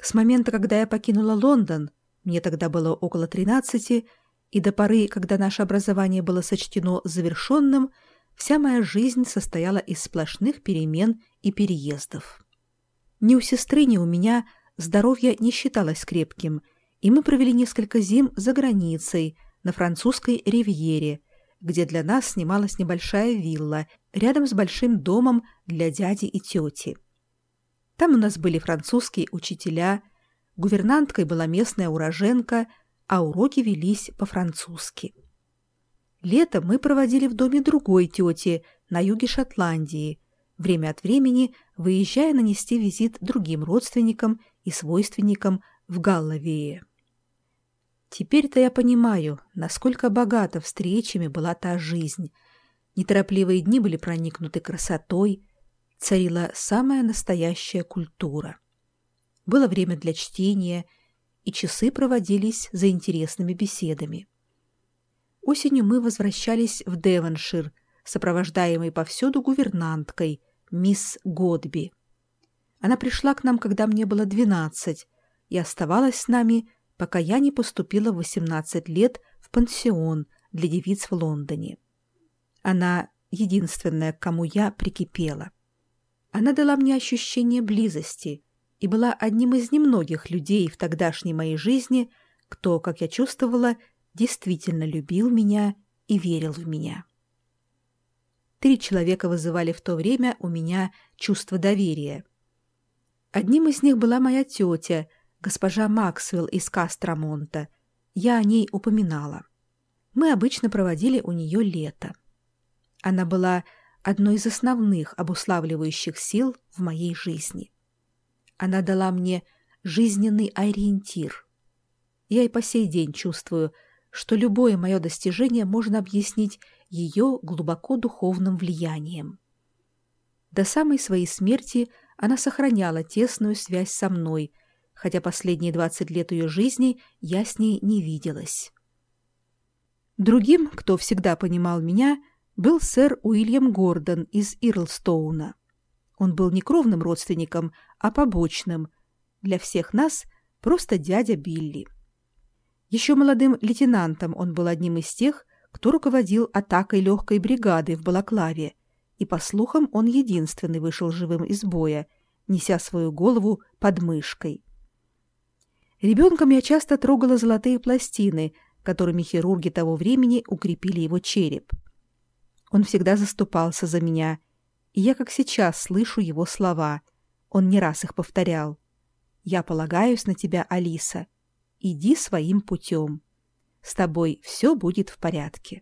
С момента, когда я покинула Лондон, мне тогда было около 13, и до поры, когда наше образование было сочтено завершенным, вся моя жизнь состояла из сплошных перемен и переездов. Ни у сестры, ни у меня здоровье не считалось крепким, и мы провели несколько зим за границей, на французской ривьере, где для нас снималась небольшая вилла рядом с большим домом для дяди и тети. Там у нас были французские учителя, гувернанткой была местная уроженка, а уроки велись по-французски. Лето мы проводили в доме другой тети на юге Шотландии, время от времени выезжая нанести визит другим родственникам и свойственникам в Галловее. Теперь-то я понимаю, насколько богата встречами была та жизнь. Неторопливые дни были проникнуты красотой, царила самая настоящая культура. Было время для чтения, и часы проводились за интересными беседами. Осенью мы возвращались в Девоншир, сопровождаемой повсюду гувернанткой, мисс Годби. Она пришла к нам, когда мне было 12, и оставалась с нами, пока я не поступила в 18 лет в пансион для девиц в Лондоне. Она единственная, к кому я прикипела. Она дала мне ощущение близости и была одним из немногих людей в тогдашней моей жизни, кто, как я чувствовала, действительно любил меня и верил в меня. 3 человека вызывали в то время у меня чувство доверия. Одним из них была моя тетя, госпожа Максвелл из Кастромонта. Я о ней упоминала. Мы обычно проводили у нее лето. Она была одной из основных обуславливающих сил в моей жизни. Она дала мне жизненный ориентир. Я и по сей день чувствую, что любое мое достижение можно объяснить ее глубоко духовным влиянием. До самой своей смерти она сохраняла тесную связь со мной, хотя последние 20 лет ее жизни я с ней не виделась. Другим, кто всегда понимал меня, был сэр Уильям Гордон из Ирлстоуна. Он был не кровным родственником, а побочным. Для всех нас просто дядя Билли. Еще молодым лейтенантом он был одним из тех, кто руководил атакой легкой бригады в Балаклаве, и, по слухам, он единственный вышел живым из боя, неся свою голову под мышкой. Ребенком я часто трогала золотые пластины, которыми хирурги того времени укрепили его череп. Он всегда заступался за меня, и я как сейчас слышу его слова. Он не раз их повторял. «Я полагаюсь на тебя, Алиса. Иди своим путем. С тобой все будет в порядке».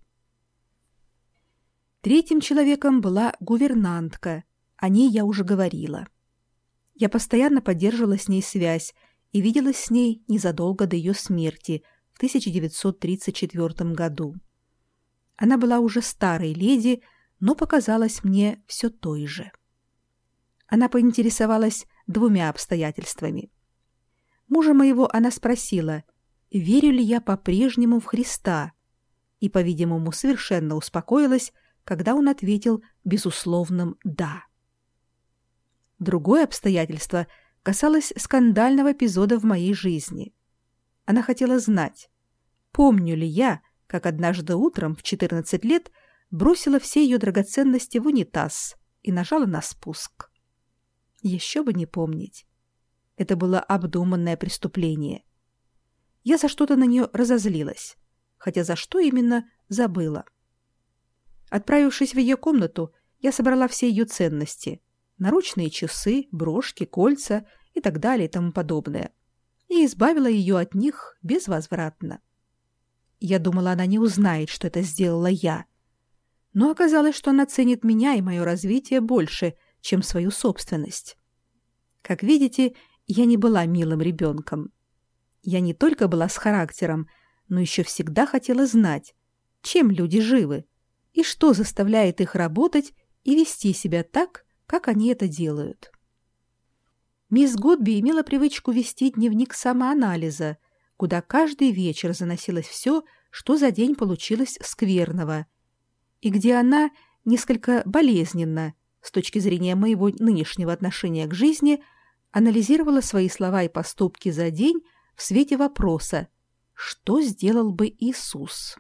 Третьим человеком была гувернантка. О ней я уже говорила. Я постоянно поддерживала с ней связь и виделась с ней незадолго до ее смерти в 1934 году. Она была уже старой леди, но показалась мне все той же. Она поинтересовалась 2 обстоятельствами. Мужа моего она спросила, верю ли я по-прежнему в Христа, и, по-видимому, совершенно успокоилась, когда он ответил безусловным «да». Другое обстоятельство касалось скандального эпизода в моей жизни. Она хотела знать, помню ли я, как однажды утром в 14 лет бросила все ее драгоценности в унитаз и нажала на спуск. Еще бы не помнить. Это было обдуманное преступление. Я за что-то на нее разозлилась, хотя за что именно забыла. Отправившись в ее комнату, я собрала все ее ценности — наручные часы, брошки, кольца и так далее и тому подобное — и избавила ее от них безвозвратно. Я думала, она не узнает, что это сделала я. Но оказалось, что она ценит меня и мое развитие больше, чем свою собственность. Как видите, я не была милым ребенком. Я не только была с характером, но еще всегда хотела знать, чем люди живы, и что заставляет их работать и вести себя так, как они это делают. Мисс Годби имела привычку вести дневник самоанализа, куда каждый вечер заносилось все, что за день получилось скверного, и где она несколько болезненно, с точки зрения моего нынешнего отношения к жизни, анализировала свои слова и поступки за день в свете вопроса: что сделал бы Иисус?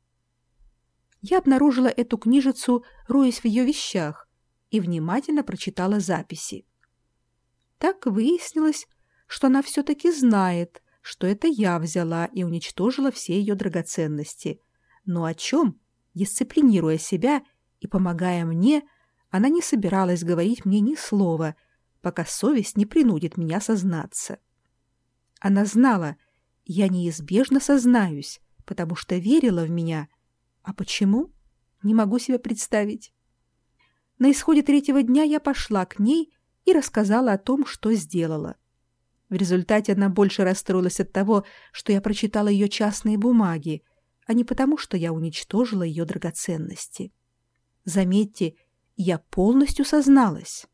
Я обнаружила эту книжицу, роясь в ее вещах, и внимательно прочитала записи. Так выяснилось, что она все-таки знает, что это я взяла и уничтожила все ее драгоценности. Но о чем, дисциплинируя себя и помогая мне, она не собиралась говорить мне ни слова, пока совесть не принудит меня сознаться. Она знала, я неизбежно сознаюсь, потому что верила в меня. А почему? Не могу себе представить. На исходе 3-го дня я пошла к ней и рассказала о том, что сделала. В результате она больше расстроилась от того, что я прочитала ее частные бумаги, а не потому, что я уничтожила ее драгоценности. Заметьте, я полностью созналась.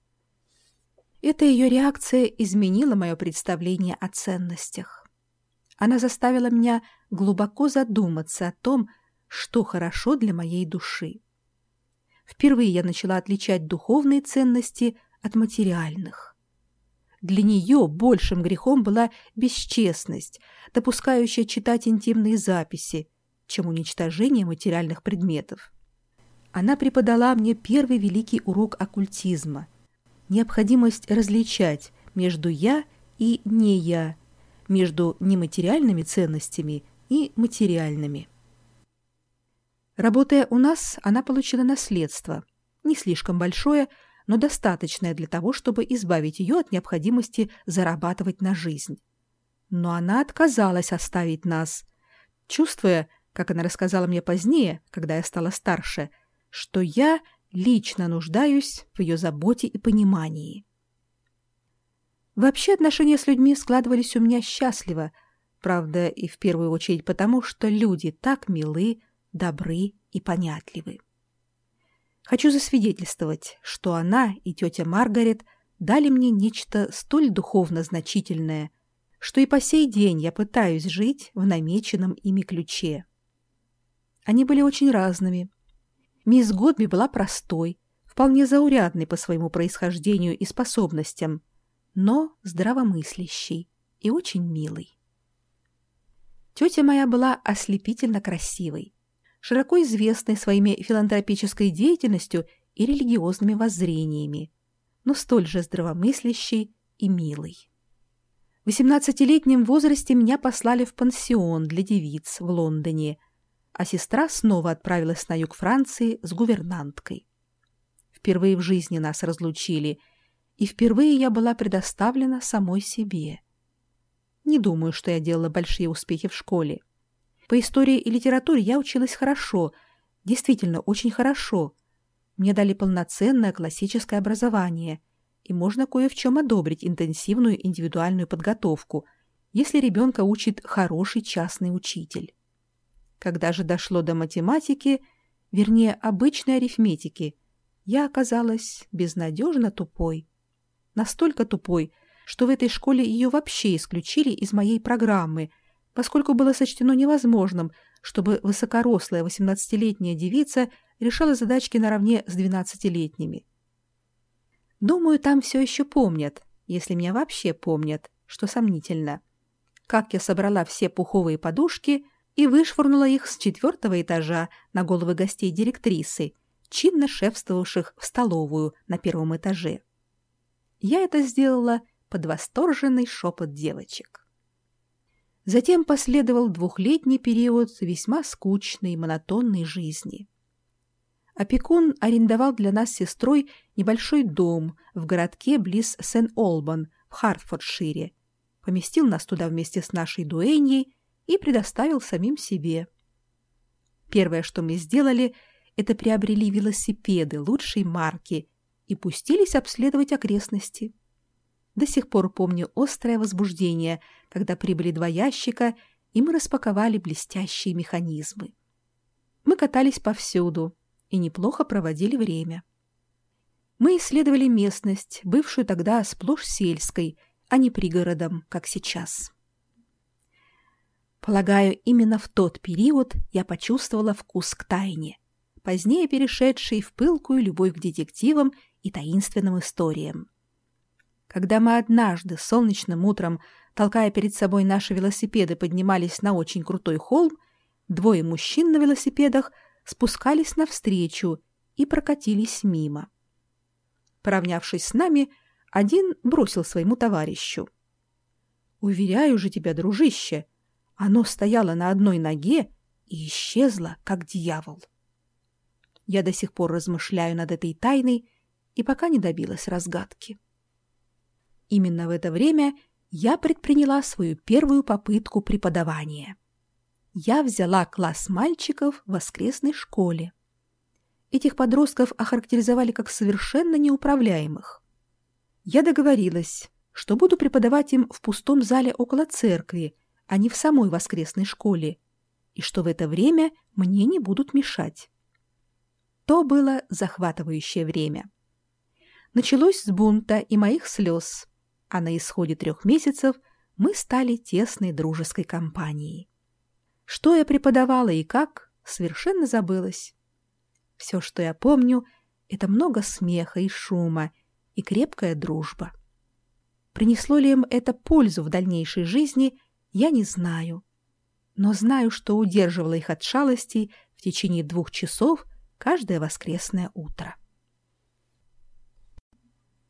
Эта ее реакция изменила мое представление о ценностях. Она заставила меня глубоко задуматься о том, что хорошо для моей души. Впервые я начала отличать духовные ценности от материальных. Для нее большим грехом была бесчестность, допускающая читать интимные записи, чем уничтожение материальных предметов. Она преподала мне первый великий урок оккультизма – необходимость различать между «я» и «не я», между нематериальными ценностями и материальными. Работая у нас, она получила наследство, не слишком большое, но достаточное для того, чтобы избавить ее от необходимости зарабатывать на жизнь. Но она отказалась оставить нас, чувствуя, как она рассказала мне позднее, когда я стала старше, что я лично нуждаюсь в ее заботе и понимании. Вообще отношения с людьми складывались у меня счастливо, правда, и в первую очередь потому, что люди так милы, добры и понятливы. Хочу засвидетельствовать, что она и тетя Маргарет дали мне нечто столь духовно значительное, что и по сей день я пытаюсь жить в намеченном ими ключе. Они были очень разными. Мисс Годби была простой, вполне заурядной по своему происхождению и способностям, но здравомыслящей и очень милой. Тетя моя была ослепительно красивой, широко известной своими филантропической деятельностью и религиозными воззрениями, но столь же здравомыслящей и милой. В 18-летнем возрасте меня послали в пансион для девиц в Лондоне, а сестра снова отправилась на юг Франции с гувернанткой. Впервые в жизни нас разлучили, и впервые я была предоставлена самой себе. Не думаю, что я делала большие успехи в школе. По истории и литературе я училась хорошо, действительно очень хорошо. Мне дали полноценное классическое образование, и можно кое в чем одобрить интенсивную индивидуальную подготовку, если ребенка учит хороший частный учитель. Когда же дошло до математики, вернее, обычной арифметики, я оказалась безнадежно тупой. Настолько тупой, что в этой школе ее вообще исключили из моей программы, поскольку было сочтено невозможным, чтобы высокорослая 18-летняя девица решала задачки наравне с 12-летними. Думаю, там все еще помнят, если меня вообще помнят, что сомнительно, как я собрала все пуховые подушки и вышвырнула их с 4-го этажа на головы гостей директрисы, чинно шефствовавших в столовую на 1-м этаже. Я это сделала под восторженный шепот девочек. Затем последовал 2-летний период весьма скучной и монотонной жизни. Опекун арендовал для нас с сестрой небольшой дом в городке близ Сент-Олбан в Хартфордшире, поместил нас туда вместе с нашей дуэньей и предоставил самим себе. Первое, что мы сделали, это приобрели велосипеды лучшей марки и пустились обследовать окрестности. До сих пор помню острое возбуждение, когда прибыли 2 ящика, и мы распаковали блестящие механизмы. Мы катались повсюду и неплохо проводили время. Мы исследовали местность, бывшую тогда сплошь сельской, а не пригородом, как сейчас. Полагаю, именно в тот период я почувствовала вкус к тайне, позднее перешедший в пылкую любовь к детективам и таинственным историям. Когда мы однажды солнечным утром, толкая перед собой наши велосипеды, поднимались на очень крутой холм, двое мужчин на велосипедах спускались навстречу и прокатились мимо. Поравнявшись с нами, один бросил своему товарищу: «Уверяю же тебя, дружище, оно стояло на одной ноге и исчезло, как дьявол». Я до сих пор размышляю над этой тайной и пока не добилась разгадки. Именно в это время я предприняла свою первую попытку преподавания. Я взяла класс мальчиков в воскресной школе. Этих подростков охарактеризовали как совершенно неуправляемых. Я договорилась, что буду преподавать им в пустом зале около церкви, а не в самой воскресной школе, и что в это время мне не будут мешать. То было захватывающее время. Началось с бунта и моих слез, а на исходе 3 месяцев мы стали тесной дружеской компанией. Что я преподавала и как, совершенно забылось. Все, что я помню, это много смеха и шума и крепкая дружба. Принесло ли им это пользу в дальнейшей жизни, я не знаю. Но знаю, что удерживала их от шалостей в течение 2 часов каждое воскресное утро.